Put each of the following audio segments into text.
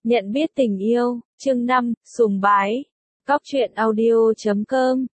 Nhận biết tình yêu, chương 5, sùng bái. Cóc truyện audio.com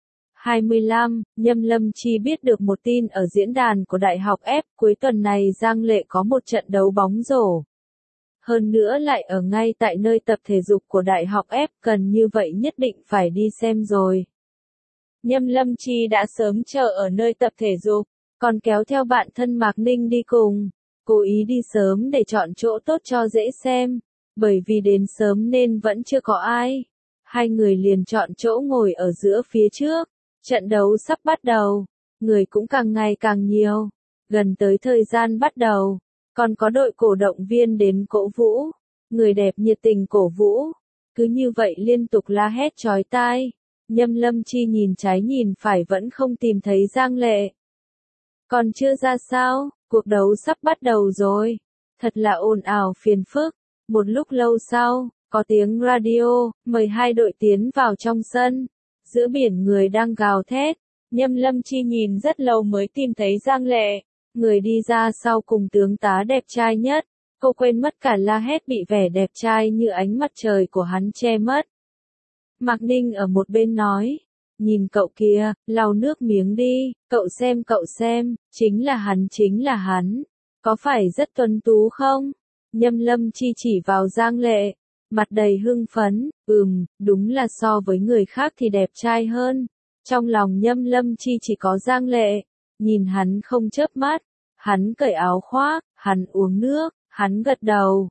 25, Nhâm Lâm Chi biết được một tin ở diễn đàn của Đại học F, cuối tuần này Giang Lệ có một trận đấu bóng rổ. Hơn nữa lại ở ngay tại nơi tập thể dục của Đại học F, cần như vậy nhất định phải đi xem rồi. Nhâm Lâm Chi đã sớm chờ ở nơi tập thể dục, còn kéo theo bạn thân Mạc Ninh đi cùng. Cố ý đi sớm để chọn chỗ tốt cho dễ xem, bởi vì đến sớm nên vẫn chưa có ai. Hai người liền chọn chỗ ngồi ở giữa phía trước. Trận đấu sắp bắt đầu, người cũng càng ngày càng nhiều. Gần tới thời gian bắt đầu, còn có đội cổ động viên đến cổ vũ. Người đẹp nhiệt tình cổ vũ. Cứ như vậy liên tục la hét chói tai. Nhâm Lâm Chi nhìn trái nhìn phải vẫn không tìm thấy Giang Lệ. Còn chưa ra sao, cuộc đấu sắp bắt đầu rồi. Thật là ồn ào phiền phức. Một lúc lâu sau, có tiếng radio, mời hai đội tiến vào trong sân. Giữa biển người đang gào thét. Nhâm Lâm Chi nhìn rất lâu mới tìm thấy Giang Lệ. Người đi ra sau cùng tướng tá đẹp trai nhất. Cô quên mất cả la hét bị vẻ đẹp trai như ánh mặt trời của hắn che mất. Mạc Ninh ở một bên nói. Nhìn cậu kia, lau nước miếng đi, cậu xem, chính là hắn. Có phải rất tuấn tú không? Nhâm Lâm Chi chỉ vào Giang Lệ, mặt đầy hưng phấn, đúng là so với người khác thì đẹp trai hơn. Trong lòng Nhâm Lâm Chi chỉ có Giang Lệ, nhìn hắn không chớp mắt, hắn cởi áo khoác, hắn uống nước, hắn gật đầu,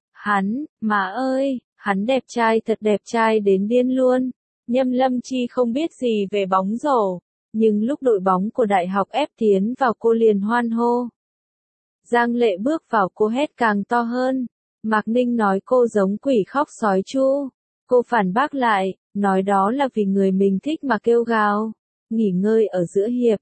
má ơi, hắn đẹp trai thật đẹp trai đến điên luôn. Nhâm Lâm Chi không biết gì về bóng rổ, nhưng lúc đội bóng của Đại học F tiến vào cô liền hoan hô. Giang Lệ bước vào cô hét càng to hơn. Mạc Ninh nói cô giống quỷ khóc sói chu. Cô phản bác lại, nói đó là vì người mình thích mà kêu gào. Nghỉ ngơi ở giữa hiệp.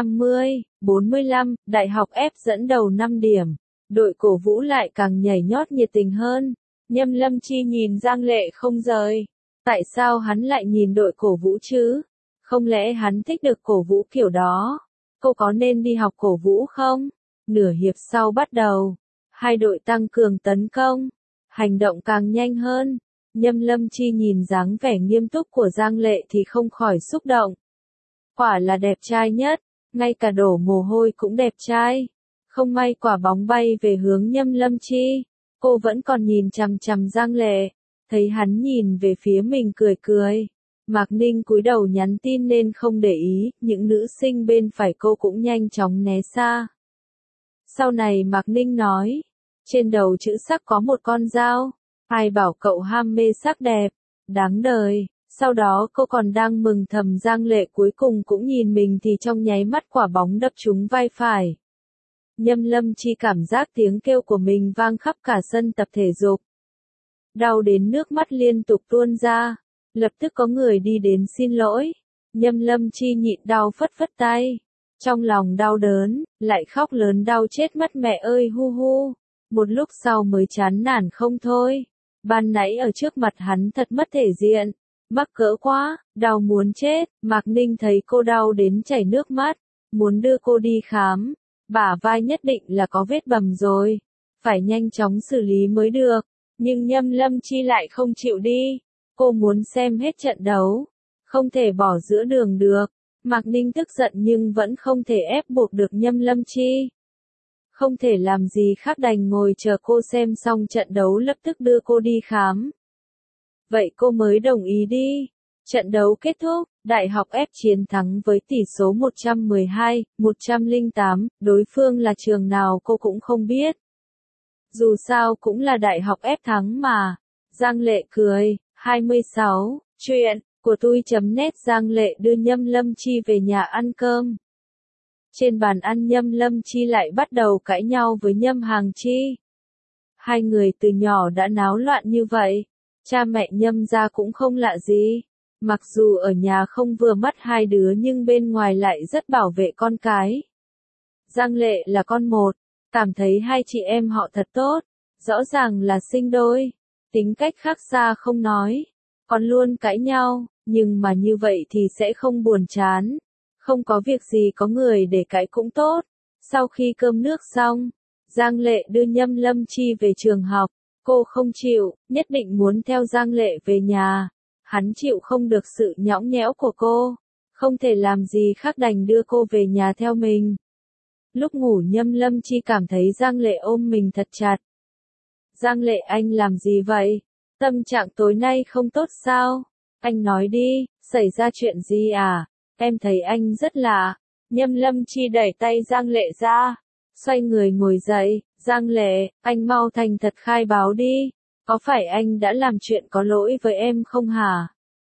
50-45, Đại học F dẫn đầu 5 điểm. Đội cổ vũ lại càng nhảy nhót nhiệt tình hơn. Nhâm Lâm Chi nhìn Giang Lệ không rời. Tại sao hắn lại nhìn đội cổ vũ chứ? Không lẽ hắn thích được cổ vũ kiểu đó? Cô có nên đi học cổ vũ không? Nửa hiệp sau bắt đầu. Hai đội tăng cường tấn công. Hành động càng nhanh hơn. Nhâm Lâm Chi nhìn dáng vẻ nghiêm túc của Giang Lệ thì không khỏi xúc động. Quả là đẹp trai nhất. Ngay cả đổ mồ hôi cũng đẹp trai. Không may quả bóng bay về hướng Nhâm Lâm Chi. Cô vẫn còn nhìn chằm chằm Giang Lệ. Thấy hắn nhìn về phía mình cười cười. Mạc Ninh cúi đầu nhắn tin nên không để ý, những nữ sinh bên phải cô cũng nhanh chóng né xa. Sau này Mạc Ninh nói, trên đầu chữ sắc có một con dao, ai bảo cậu ham mê sắc đẹp, đáng đời. Sau đó cô còn đang mừng thầm Giang Lệ cuối cùng cũng nhìn mình thì trong nháy mắt quả bóng đập trúng vai phải. Nhâm Lâm Chi cảm giác tiếng kêu của mình vang khắp cả sân tập thể dục. Đau đến nước mắt liên tục tuôn ra, lập tức có người đi đến xin lỗi. Nhâm Lâm Chi nhịn đau phất phất tay. Trong lòng đau đớn, lại khóc lớn đau chết mất mẹ ơi hu hu. Một lúc sau mới chán nản không thôi. Ban nãy ở trước mặt hắn thật mất thể diện. Mắc cỡ quá, đau muốn chết. Mạc Ninh thấy cô đau đến chảy nước mắt. Muốn đưa cô đi khám. Bả vai nhất định là có vết bầm rồi. Phải nhanh chóng xử lý mới được. Nhưng Nhâm Lâm Chi lại không chịu đi. Cô muốn xem hết trận đấu. Không thể bỏ giữa đường được. Mạc Ninh tức giận nhưng vẫn không thể ép buộc được Nhâm Lâm Chi. Không thể làm gì khác đành ngồi chờ cô xem xong trận đấu lập tức đưa cô đi khám. Vậy cô mới đồng ý đi. Trận đấu kết thúc, Đại học F chiến thắng với tỷ số 112-108, đối phương là trường nào cô cũng không biết. Dù sao cũng là Đại học F thắng mà. Giang Lệ cười. 26. Chuyện của tôi.net Giang Lệ đưa Nhâm Lâm Chi về nhà ăn cơm. Trên bàn ăn Nhâm Lâm Chi lại bắt đầu cãi nhau với Nhâm Hàng Chi. Hai người từ nhỏ đã náo loạn như vậy. Cha mẹ Nhâm gia cũng không lạ gì. Mặc dù ở nhà không vừa mắt hai đứa nhưng bên ngoài lại rất bảo vệ con cái. Giang Lệ là con một. Cảm thấy hai chị em họ thật tốt. Rõ ràng là sinh đôi. Tính cách khác xa không nói. Còn luôn cãi nhau. Nhưng mà như vậy thì sẽ không buồn chán. Không có việc gì có người để cãi cũng tốt. Sau khi cơm nước xong, Giang Lệ đưa Nhâm Lâm Chi về trường học. Cô không chịu, nhất định muốn theo Giang Lệ về nhà. Hắn chịu không được sự nhõng nhẽo của cô. Không thể làm gì khác đành đưa cô về nhà theo mình. Lúc ngủ Nhâm Lâm Chi cảm thấy Giang Lệ ôm mình thật chặt. Giang Lệ, anh làm gì vậy? Tâm trạng tối nay không tốt sao? Anh nói đi, xảy ra chuyện gì à? Em thấy anh rất lạ. Nhâm Lâm Chi đẩy tay Giang Lệ ra. Xoay người ngồi dậy. Giang Lệ, anh mau thành thật khai báo đi. Có phải anh đã làm chuyện có lỗi với em không hả?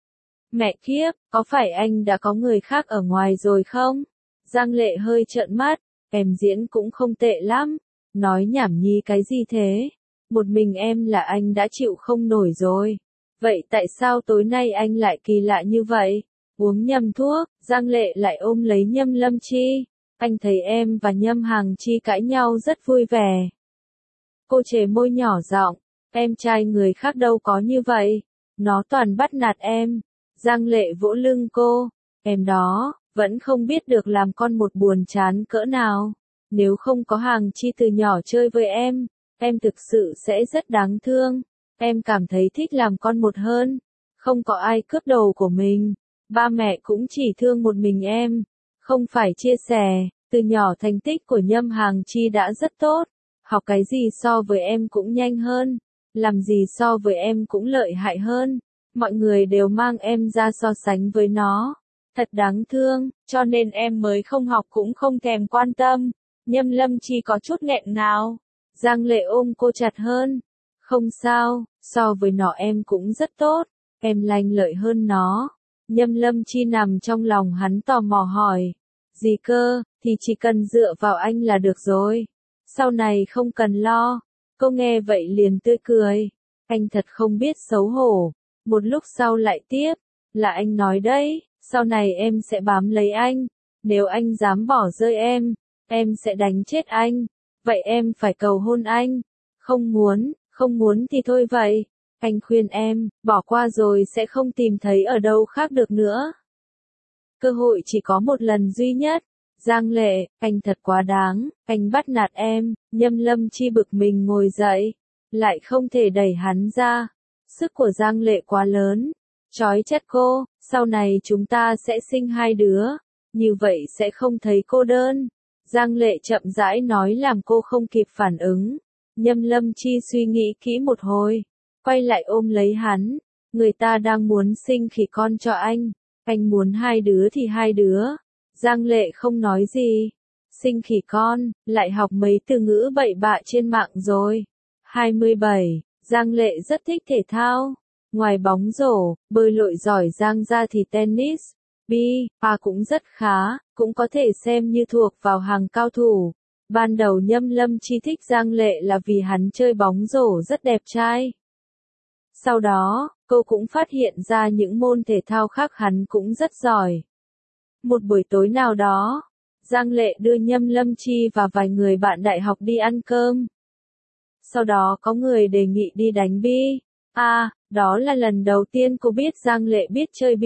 Mẹ kiếp, có phải anh đã có người khác ở ngoài rồi không? Giang Lệ hơi trợn mắt. Em diễn cũng không tệ lắm. Nói nhảm nhí cái gì thế? Một mình em là anh đã chịu không nổi rồi. Vậy tại sao tối nay anh lại kỳ lạ như vậy? Uống nhầm thuốc, Giang Lệ lại ôm lấy Nhâm Lâm Chi. Anh thấy em và Nhâm Hằng Chi cãi nhau rất vui vẻ. Cô chề môi nhỏ giọng, em trai người khác đâu có như vậy. Nó toàn bắt nạt em. Giang Lệ vỗ lưng cô. Em đó, vẫn không biết được làm con một buồn chán cỡ nào. Nếu không có Hằng Chi từ nhỏ chơi với em thực sự sẽ rất đáng thương. Em cảm thấy thích làm con một hơn. Không có ai cướp đồ của mình. Ba mẹ cũng chỉ thương một mình em. Không phải chia sẻ. Từ nhỏ thành tích của Nhâm Hằng Chi đã rất tốt. Học cái gì so với em cũng nhanh hơn. Làm gì so với em cũng lợi hại hơn. Mọi người đều mang em ra so sánh với nó. Thật đáng thương, cho nên em mới không học cũng không thèm quan tâm. Nhâm Lâm Chi có chút nghẹn ngào. Giang Lệ ôm cô chặt hơn. Không sao, so với nó em cũng rất tốt. Em lanh lợi hơn nó. Nhâm Lâm Chi nằm trong lòng hắn tò mò hỏi. Gì cơ, thì chỉ cần dựa vào anh là được rồi. Sau này không cần lo. Cô nghe vậy liền tươi cười. Anh thật không biết xấu hổ. Một lúc sau lại tiếp. Là anh nói đấy, sau này em sẽ bám lấy anh. Nếu anh dám bỏ rơi em sẽ đánh chết anh. Vậy em phải cầu hôn anh. Không muốn thì thôi vậy. Anh khuyên em, bỏ qua rồi sẽ không tìm thấy ở đâu khác được nữa. Cơ hội chỉ có một lần duy nhất. Giang Lệ, anh thật quá đáng, anh bắt nạt em. Nhâm Lâm Chi bực mình ngồi dậy. Lại không thể đẩy hắn ra. Sức của Giang Lệ quá lớn. Trói chặt cô, sau này chúng ta sẽ sinh 2 đứa. Như vậy sẽ không thấy cô đơn. Giang Lệ chậm rãi nói làm cô không kịp phản ứng. Nhâm Lâm Chi suy nghĩ kỹ một hồi. Quay lại ôm lấy hắn. Người ta đang muốn sinh khỉ con cho anh muốn 2 đứa thì 2 đứa. Giang Lệ không nói gì. Sinh khỉ con, lại học mấy từ ngữ bậy bạ trên mạng rồi. 27. Giang Lệ rất thích thể thao. Ngoài bóng rổ, bơi lội giỏi Giang ra thì tennis, A cũng rất khá, cũng có thể xem như thuộc vào hàng cao thủ. Ban đầu Nhâm Lâm Chi thích Giang Lệ là vì hắn chơi bóng rổ rất đẹp trai. Sau đó, cô cũng phát hiện ra những môn thể thao khác hắn cũng rất giỏi. Một buổi tối nào đó, Giang Lệ đưa Nhâm Lâm Chi và vài người bạn đại học đi ăn cơm. Sau đó có người đề nghị đi đánh A, đó là lần đầu tiên cô biết Giang Lệ biết chơi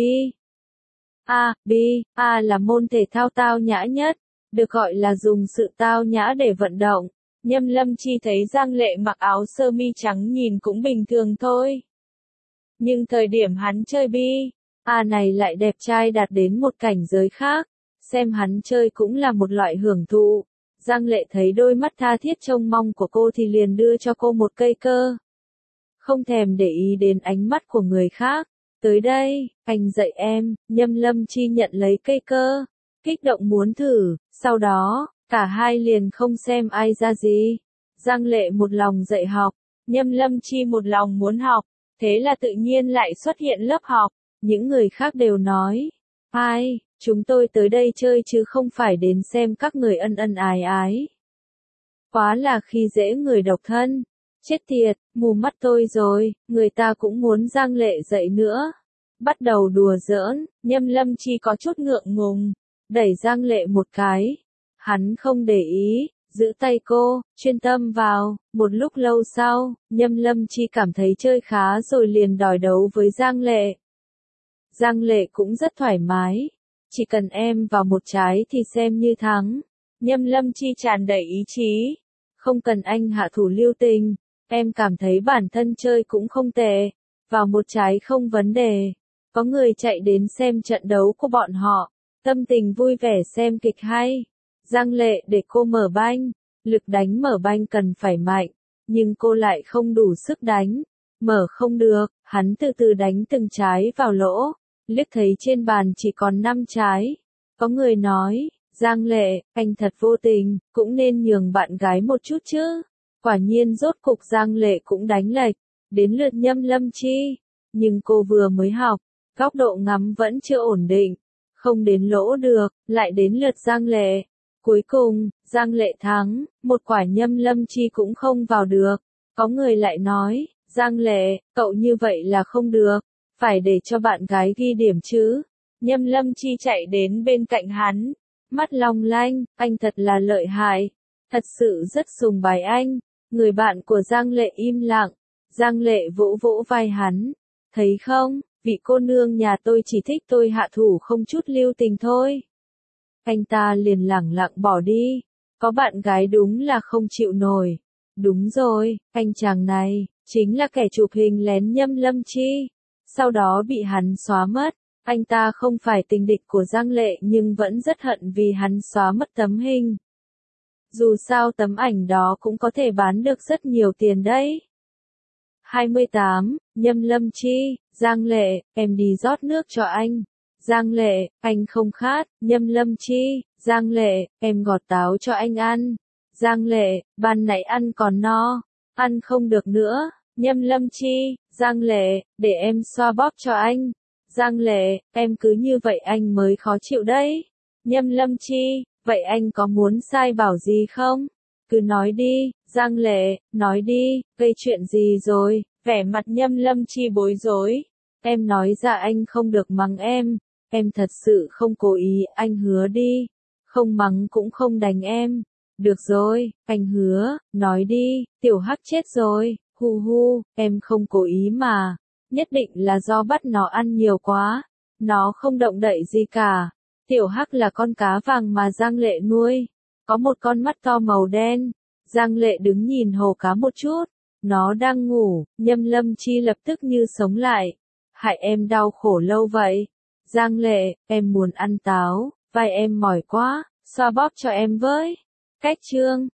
A là môn thể thao tao nhã nhất, được gọi là dùng sự tao nhã để vận động. Nhâm Lâm Chi thấy Giang Lệ mặc áo sơ mi trắng nhìn cũng bình thường thôi. Nhưng thời điểm hắn chơi A này lại đẹp trai đạt đến một cảnh giới khác. Xem hắn chơi cũng là một loại hưởng thụ. Giang Lệ thấy đôi mắt tha thiết trông mong của cô thì liền đưa cho cô một cây cơ. Không thèm để ý đến ánh mắt của người khác. Tới đây, anh dạy em. Nhâm Lâm Chi nhận lấy cây cơ. Kích động muốn thử. Sau đó, cả hai liền không xem ai ra gì. Giang Lệ một lòng dạy học. Nhâm Lâm Chi một lòng muốn học. Thế là tự nhiên lại xuất hiện lớp học. Những người khác đều nói. Ai, chúng tôi tới đây chơi chứ không phải đến xem các người ân ân ái ái. Quá là khi dễ người độc thân. Chết tiệt, mù mắt tôi rồi, người ta cũng muốn Giang Lệ dạy nữa. Bắt đầu đùa giỡn, Nhâm Lâm Chi có chút ngượng ngùng, đẩy Giang Lệ một cái. Hắn không để ý, giữ tay cô, chuyên tâm vào. Một lúc lâu sau, Nhâm Lâm Chi cảm thấy chơi khá rồi liền đòi đấu với Giang Lệ. Giang Lệ cũng rất thoải mái. Chỉ cần em vào một trái thì xem như thắng. Nhâm Lâm Chi tràn đầy ý chí. Không cần anh hạ thủ lưu tình. em cảm thấy bản thân chơi cũng không tệ, vào một trái không vấn đề. Có người chạy đến xem trận đấu của bọn họ, tâm tình vui vẻ xem kịch hay. Giang Lệ để cô mở banh, lực đánh mở banh cần phải mạnh, nhưng cô lại không đủ sức đánh, mở không được, hắn từ từ đánh từng trái vào lỗ, liếc thấy trên bàn chỉ còn 5 trái. Có người nói, Giang Lệ, anh thật vô tình, cũng nên nhường bạn gái một chút chứ. Quả nhiên rốt cục Giang Lệ cũng đánh lệch, đến lượt Nhâm Lâm Chi, nhưng cô vừa mới học, góc độ ngắm vẫn chưa ổn định, không đến lỗ được, lại đến lượt Giang Lệ. Cuối cùng, Giang Lệ thắng, một quả Nhâm Lâm Chi cũng không vào được. Có người lại nói, Giang Lệ, cậu như vậy là không được, phải để cho bạn gái ghi điểm chứ. Nhâm Lâm Chi chạy đến bên cạnh hắn, mắt long lanh, anh thật là lợi hại, thật sự rất sùng bái anh. Người bạn của Giang Lệ im lặng, Giang Lệ vỗ vỗ vai hắn, thấy không, vị cô nương nhà tôi chỉ thích tôi hạ thủ không chút lưu tình thôi. Anh ta liền lẳng lặng bỏ đi, có bạn gái đúng là không chịu nổi. Đúng rồi, anh chàng này, chính là kẻ chụp hình lén Nhâm Lâm Chi, sau đó bị hắn xóa mất. Anh ta không phải tình địch của Giang Lệ nhưng vẫn rất hận vì hắn xóa mất tấm hình. Dù sao tấm ảnh đó cũng có thể bán được rất nhiều tiền đấy. 28. Nhâm Lâm Chi, Giang Lệ, em đi rót nước cho anh. Giang Lệ, anh không khát. Nhâm Lâm Chi, Giang Lệ, em gọt táo cho anh ăn. Giang Lệ, ban nãy ăn còn no, ăn không được nữa. Nhâm Lâm Chi, Giang Lệ, để em xoa bóp cho anh. Giang Lệ, em cứ như vậy anh mới khó chịu đấy. Nhâm Lâm Chi, vậy anh có muốn sai bảo gì không? Cứ nói đi, Giang Lệ, nói đi, gây chuyện gì rồi? Vẻ mặt Nhâm Lâm Chi bối rối. Em nói ra anh không được mắng em thật sự không cố ý, anh hứa đi. Không mắng cũng không đánh em. Được rồi, anh hứa, nói đi, Tiểu Hắc chết rồi, hu hu, em không cố ý mà. Nhất định là do bắt nó ăn nhiều quá. Nó không động đậy gì cả. Tiểu Hắc là con cá vàng mà Giang Lệ nuôi. Có một con mắt to màu đen. Giang Lệ đứng nhìn hồ cá một chút. Nó đang ngủ, Nhâm Lâm Chi lập tức như sống lại. Hại em đau khổ lâu vậy. Giang Lệ, em muốn ăn táo, vai em mỏi quá, xoa bóp cho em với. Cách chương